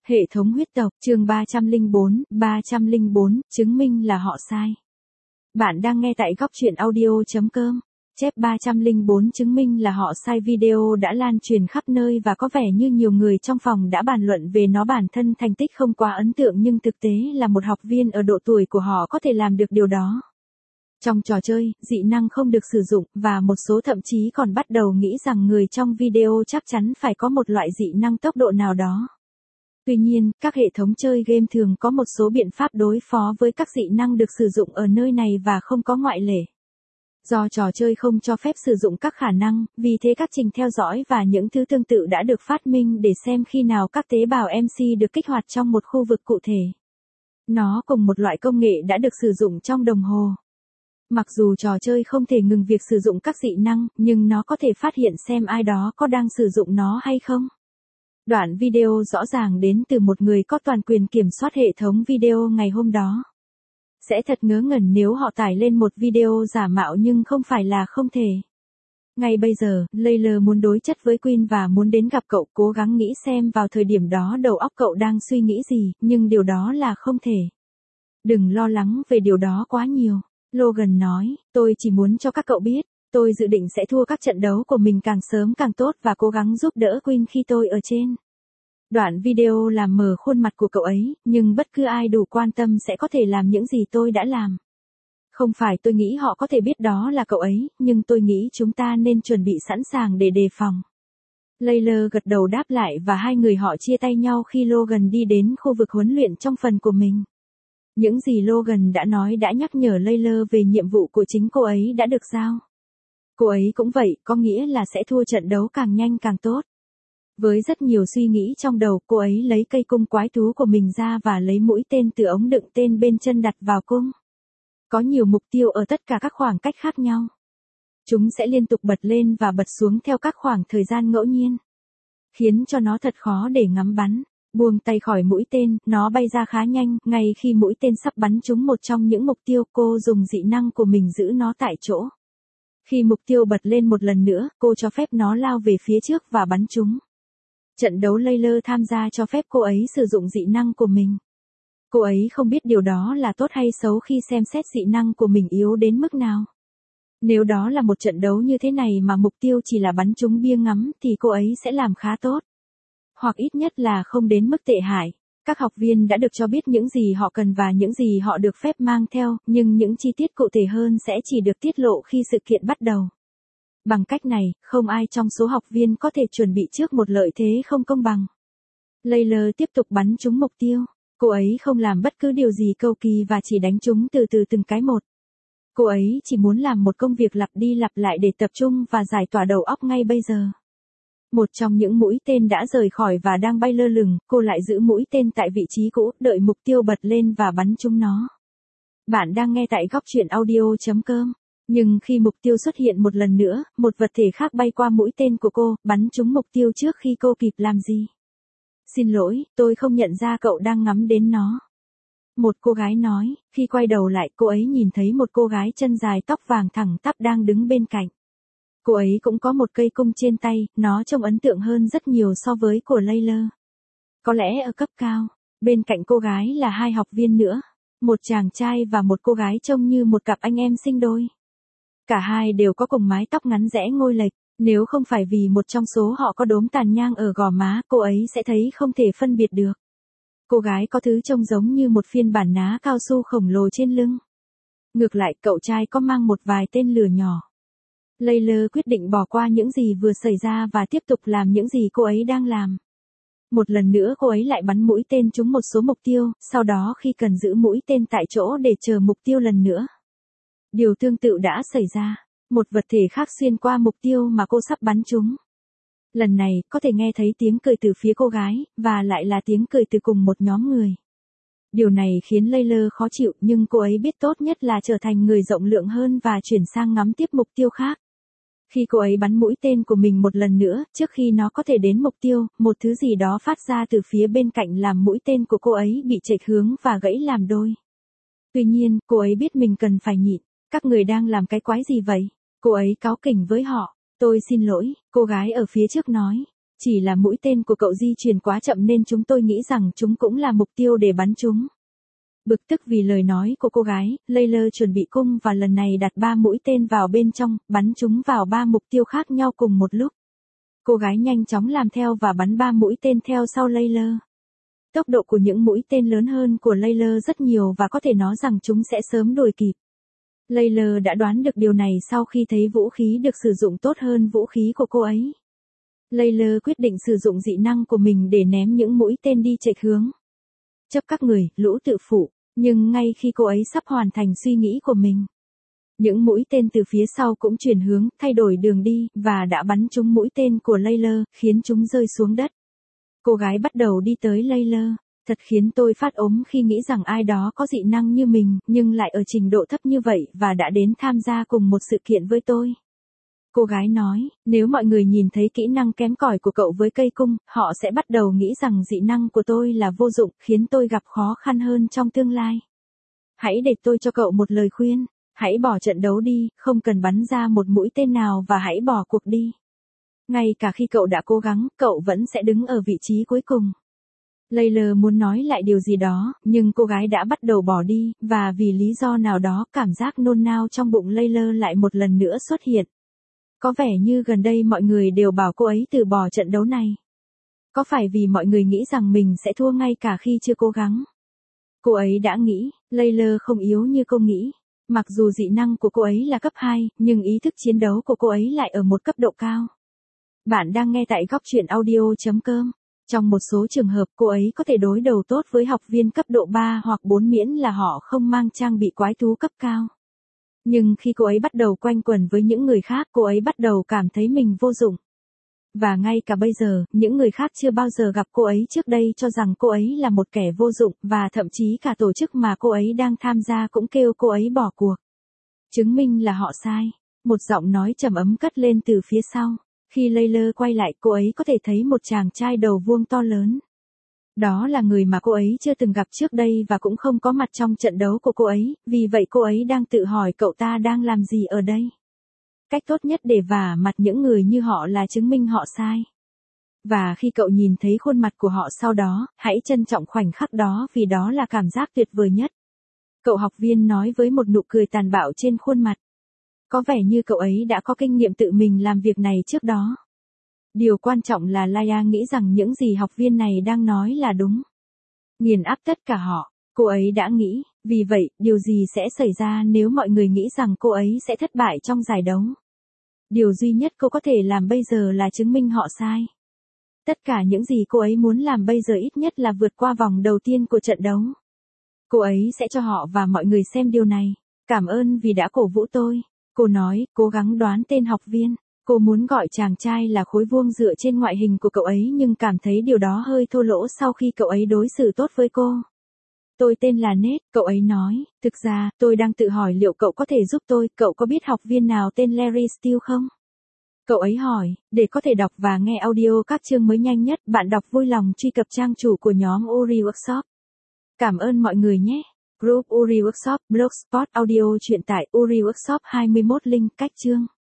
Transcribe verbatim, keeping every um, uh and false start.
Hệ thống huyết tộc, chương ba trăm lẻ bốn, ba trăm lẻ bốn, chứng minh là họ sai. Bạn đang nghe tại góc truyện audio chấm com. Chép ba trăm lẻ bốn chứng minh là họ sai video đã lan truyền khắp nơi và có vẻ như nhiều người trong phòng đã bàn luận về nó. Bản thân thành tích không quá ấn tượng nhưng thực tế là một học viên ở độ tuổi của họ có thể làm được điều đó. Trong trò chơi, dị năng không được sử dụng và một số thậm chí còn bắt đầu nghĩ rằng người trong video chắc chắn phải có một loại dị năng tốc độ nào đó. Tuy nhiên, các hệ thống chơi game thường có một số biện pháp đối phó với các dị năng được sử dụng ở nơi này và không có ngoại lệ. Do trò chơi không cho phép sử dụng các khả năng, vì thế các trình theo dõi và những thứ tương tự đã được phát minh để xem khi nào các tế bào em xê được kích hoạt trong một khu vực cụ thể. Nó cùng một loại công nghệ đã được sử dụng trong đồng hồ. Mặc dù trò chơi không thể ngừng việc sử dụng các dị năng, nhưng nó có thể phát hiện xem ai đó có đang sử dụng nó hay không. Đoạn video rõ ràng đến từ một người có toàn quyền kiểm soát hệ thống video ngày hôm đó. Sẽ thật ngớ ngẩn nếu họ tải lên một video giả mạo nhưng không phải là không thể. Ngay bây giờ, Layla muốn đối chất với Queen và muốn đến gặp cậu, cố gắng nghĩ xem vào thời điểm đó đầu óc cậu đang suy nghĩ gì, nhưng điều đó là không thể. Đừng lo lắng về điều đó quá nhiều, Logan nói, tôi chỉ muốn cho các cậu biết. Tôi dự định sẽ thua các trận đấu của mình càng sớm càng tốt và cố gắng giúp đỡ Queen khi tôi ở trên. Đoạn video làm mờ khuôn mặt của cậu ấy, nhưng bất cứ ai đủ quan tâm sẽ có thể làm những gì tôi đã làm. Không phải tôi nghĩ họ có thể biết đó là cậu ấy, nhưng tôi nghĩ chúng ta nên chuẩn bị sẵn sàng để đề phòng. Layla gật đầu đáp lại và hai người họ chia tay nhau khi Logan đi đến khu vực huấn luyện trong phần của mình. Những gì Logan đã nói đã nhắc nhở Layla về nhiệm vụ của chính cô ấy đã được giao. Cô ấy cũng vậy, có nghĩa là sẽ thua trận đấu càng nhanh càng tốt. Với rất nhiều suy nghĩ trong đầu, cô ấy lấy cây cung quái thú của mình ra và lấy mũi tên từ ống đựng tên bên chân đặt vào cung. Có nhiều mục tiêu ở tất cả các khoảng cách khác nhau. Chúng sẽ liên tục bật lên và bật xuống theo các khoảng thời gian ngẫu nhiên, khiến cho nó thật khó để ngắm bắn. Buông tay khỏi mũi tên, nó bay ra khá nhanh, ngay khi mũi tên sắp bắn trúng một trong những mục tiêu, cô dùng dị năng của mình giữ nó tại chỗ. Khi mục tiêu bật lên một lần nữa, cô cho phép nó lao về phía trước và bắn chúng. Trận đấu Layla tham gia cho phép cô ấy sử dụng dị năng của mình. Cô ấy không biết điều đó là tốt hay xấu khi xem xét dị năng của mình yếu đến mức nào. Nếu đó là một trận đấu như thế này mà mục tiêu chỉ là bắn trúng bia ngắm thì cô ấy sẽ làm khá tốt. Hoặc ít nhất là không đến mức tệ hại. Các học viên đã được cho biết những gì họ cần và những gì họ được phép mang theo, nhưng những chi tiết cụ thể hơn sẽ chỉ được tiết lộ khi sự kiện bắt đầu. Bằng cách này, không ai trong số học viên có thể chuẩn bị trước một lợi thế không công bằng. Layla tiếp tục bắn trúng mục tiêu. Cô ấy không làm bất cứ điều gì cầu kỳ và chỉ đánh chúng từ từ từng cái một. Cô ấy chỉ muốn làm một công việc lặp đi lặp lại để tập trung và giải tỏa đầu óc ngay bây giờ. Một trong những mũi tên đã rời khỏi và đang bay lơ lửng, cô lại giữ mũi tên tại vị trí cũ, đợi mục tiêu bật lên và bắn trúng nó. Bạn đang nghe tại góc truyện audio chấm com. Nhưng khi mục tiêu xuất hiện một lần nữa, một vật thể khác bay qua mũi tên của cô, bắn trúng mục tiêu trước khi cô kịp làm gì. Xin lỗi, tôi không nhận ra cậu đang ngắm đến nó. Một cô gái nói, khi quay đầu lại cô ấy nhìn thấy một cô gái chân dài tóc vàng thẳng tắp đang đứng bên cạnh. Cô ấy cũng có một cây cung trên tay, nó trông ấn tượng hơn rất nhiều so với của Layla. Có lẽ ở cấp cao, bên cạnh cô gái là hai học viên nữa, một chàng trai và một cô gái trông như một cặp anh em sinh đôi. Cả hai đều có cùng mái tóc ngắn rẽ ngôi lệch, nếu không phải vì một trong số họ có đốm tàn nhang ở gò má, cô ấy sẽ thấy không thể phân biệt được. Cô gái có thứ trông giống như một phiên bản ná cao su khổng lồ trên lưng. Ngược lại, cậu trai có mang một vài tên lửa nhỏ. Layla quyết định bỏ qua những gì vừa xảy ra và tiếp tục làm những gì cô ấy đang làm. Một lần nữa cô ấy lại bắn mũi tên trúng một số mục tiêu, sau đó khi cần giữ mũi tên tại chỗ để chờ mục tiêu lần nữa. Điều tương tự đã xảy ra, một vật thể khác xuyên qua mục tiêu mà cô sắp bắn trúng. Lần này, có thể nghe thấy tiếng cười từ phía cô gái, và lại là tiếng cười từ cùng một nhóm người. Điều này khiến Layla khó chịu, nhưng cô ấy biết tốt nhất là trở thành người rộng lượng hơn và chuyển sang ngắm tiếp mục tiêu khác. Khi cô ấy bắn mũi tên của mình một lần nữa, trước khi nó có thể đến mục tiêu, một thứ gì đó phát ra từ phía bên cạnh làm mũi tên của cô ấy bị chệch hướng và gãy làm đôi. Tuy nhiên, cô ấy biết mình cần phải nhịn. Các người đang làm cái quái gì vậy? Cô ấy cáu kỉnh với họ. Tôi xin lỗi, cô gái ở phía trước nói. Chỉ là mũi tên của cậu di chuyển quá chậm nên chúng tôi nghĩ rằng chúng cũng là mục tiêu để bắn chúng. Bực tức vì lời nói của cô gái, Layla chuẩn bị cung và lần này đặt ba mũi tên vào bên trong, bắn chúng vào ba mục tiêu khác nhau cùng một lúc. Cô gái nhanh chóng làm theo và bắn ba mũi tên theo sau Layla. Tốc độ của những mũi tên lớn hơn của Layla rất nhiều và có thể nói rằng chúng sẽ sớm đuổi kịp. Layla đã đoán được điều này sau khi thấy vũ khí được sử dụng tốt hơn vũ khí của cô ấy. Layla quyết định sử dụng dị năng của mình để ném những mũi tên đi chệch hướng. Chấp các người, lũ tự phụ, nhưng ngay khi cô ấy sắp hoàn thành suy nghĩ của mình, những mũi tên từ phía sau cũng chuyển hướng, thay đổi đường đi, và đã bắn trúng mũi tên của Layla, khiến chúng rơi xuống đất. Cô gái bắt đầu đi tới Layla. Thật khiến tôi phát ốm khi nghĩ rằng ai đó có dị năng như mình, nhưng lại ở trình độ thấp như vậy và đã đến tham gia cùng một sự kiện với tôi. Cô gái nói, nếu mọi người nhìn thấy kỹ năng kém cỏi của cậu với cây cung, họ sẽ bắt đầu nghĩ rằng dị năng của tôi là vô dụng, khiến tôi gặp khó khăn hơn trong tương lai. Hãy để tôi cho cậu một lời khuyên. Hãy bỏ trận đấu đi, không cần bắn ra một mũi tên nào và hãy bỏ cuộc đi. Ngay cả khi cậu đã cố gắng, cậu vẫn sẽ đứng ở vị trí cuối cùng. Layla muốn nói lại điều gì đó, nhưng cô gái đã bắt đầu bỏ đi, và vì lý do nào đó cảm giác nôn nao trong bụng Layla lại một lần nữa xuất hiện. Có vẻ như gần đây mọi người đều bảo cô ấy từ bỏ trận đấu này. Có phải vì mọi người nghĩ rằng mình sẽ thua ngay cả khi chưa cố gắng? Cô ấy đã nghĩ, Layla không yếu như cô nghĩ. Mặc dù dị năng của cô ấy là cấp hai, nhưng ý thức chiến đấu của cô ấy lại ở một cấp độ cao. Bạn đang nghe tại góc truyện audio chấm com. Trong một số trường hợp cô ấy có thể đối đầu tốt với học viên cấp độ ba hoặc bốn miễn là họ không mang trang bị quái thú cấp cao. Nhưng khi cô ấy bắt đầu quanh quẩn với những người khác, cô ấy bắt đầu cảm thấy mình vô dụng. Và ngay cả bây giờ, những người khác chưa bao giờ gặp cô ấy trước đây cho rằng cô ấy là một kẻ vô dụng, và thậm chí cả tổ chức mà cô ấy đang tham gia cũng kêu cô ấy bỏ cuộc. Chứng minh là họ sai. Một giọng nói trầm ấm cất lên từ phía sau. Khi Layla quay lại, cô ấy có thể thấy một chàng trai đầu vuông to lớn. Đó là người mà cô ấy chưa từng gặp trước đây và cũng không có mặt trong trận đấu của cô ấy, vì vậy cô ấy đang tự hỏi cậu ta đang làm gì ở đây. Cách tốt nhất để vả mặt những người như họ là chứng minh họ sai. Và khi cậu nhìn thấy khuôn mặt của họ sau đó, hãy trân trọng khoảnh khắc đó vì đó là cảm giác tuyệt vời nhất. Cậu học viên nói với một nụ cười tàn bạo trên khuôn mặt. Có vẻ như cậu ấy đã có kinh nghiệm tự mình làm việc này trước đó. Điều quan trọng là Laia nghĩ rằng những gì học viên này đang nói là đúng. Nghiền áp tất cả họ, cô ấy đã nghĩ, vì vậy, điều gì sẽ xảy ra nếu mọi người nghĩ rằng cô ấy sẽ thất bại trong giải đấu? Điều duy nhất cô có thể làm bây giờ là chứng minh họ sai. Tất cả những gì cô ấy muốn làm bây giờ ít nhất là vượt qua vòng đầu tiên của trận đấu. Cô ấy sẽ cho họ và mọi người xem điều này. Cảm ơn vì đã cổ vũ tôi. Cô nói, cố gắng đoán tên học viên. Cô muốn gọi chàng trai là khối vuông dựa trên ngoại hình của cậu ấy nhưng cảm thấy điều đó hơi thô lỗ sau khi cậu ấy đối xử tốt với cô. Tôi tên là Nate, cậu ấy nói, thực ra, tôi đang tự hỏi liệu cậu có thể giúp tôi, cậu có biết học viên nào tên Larry Steele không? Cậu ấy hỏi, để có thể đọc và nghe audio các chương mới nhanh nhất, bạn đọc vui lòng truy cập trang chủ của nhóm Uri Workshop. Cảm ơn mọi người nhé. Group Uri Workshop, Blogspot, audio truyện tải Uri Workshop hai mươi mốt link cách chương.